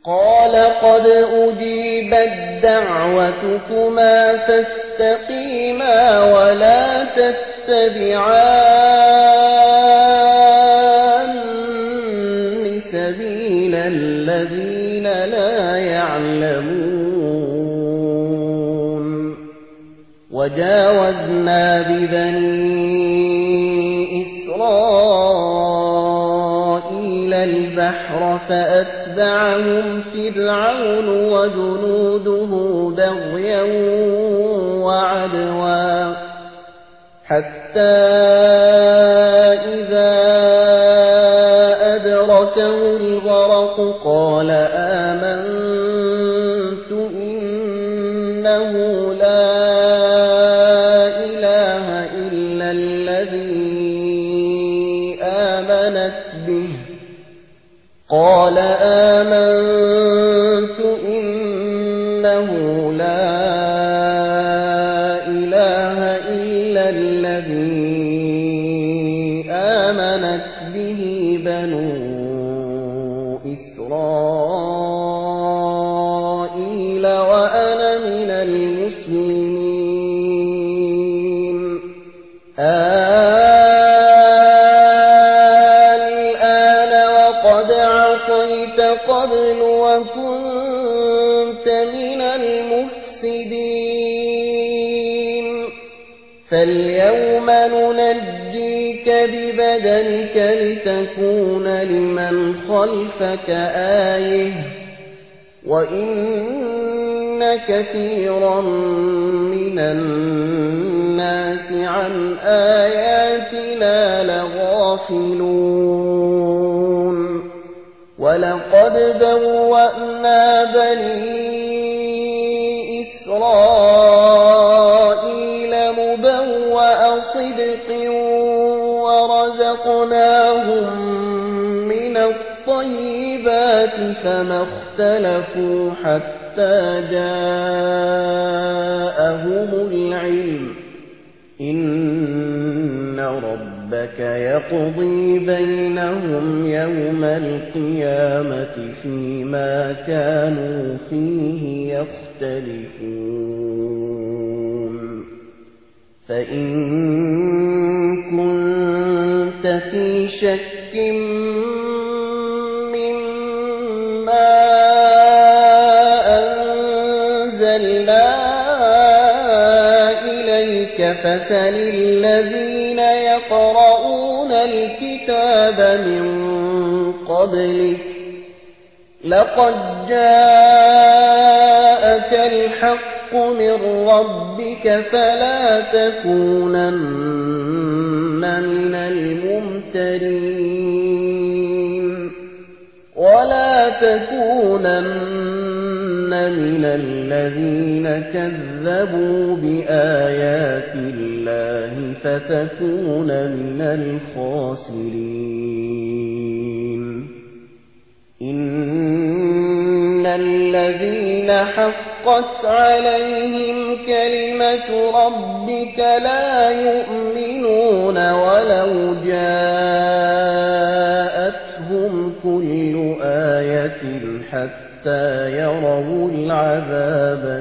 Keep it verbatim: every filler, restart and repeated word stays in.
قال قد أجيبت دعوتكما فاستقيما ولا تتبعان سبيل الذين لا يعلمون وجاوزنا ببني إسرائيل البحر فأتبعهم فرعون وجنوده بغيا وعدوا حتى إذا أدركه الغرق قال آمنت إنه لا إله إلا الذي آمنت به قال آمنت إنه لا إله إلا الذي آمنت به بنو إسرائيل وأنا من المسلمين الآن وقد عصيت قبل وكنت من المفسدين فاليوم ننجيك ببدنك لتكون لمن خلفك آية وإن كثيرا من الناس عن آياتنا لغافلون ولقد بوأنا بني إسرائيل مبوأ صدق ورزقناهم من الطيبات فما اختلفوا حتى جاءهم العلم إن ربك يقضي بينهم يوم القيامة فيما كانوا فيه يختلفون فإن كنت في شك مما أنزلنا إليك فسل الذين يقرؤون الكتاب من قبلك لقد جاءك الحق من ربك فلا تكونن من الممترين ولا تكونن من الذين كذبوا بآيات الله فتكون من الخاسرين إن الذين حقت عليهم كلمة ربك لا يؤمنون ولو جاءتهم كل آية حتى يروا العذاب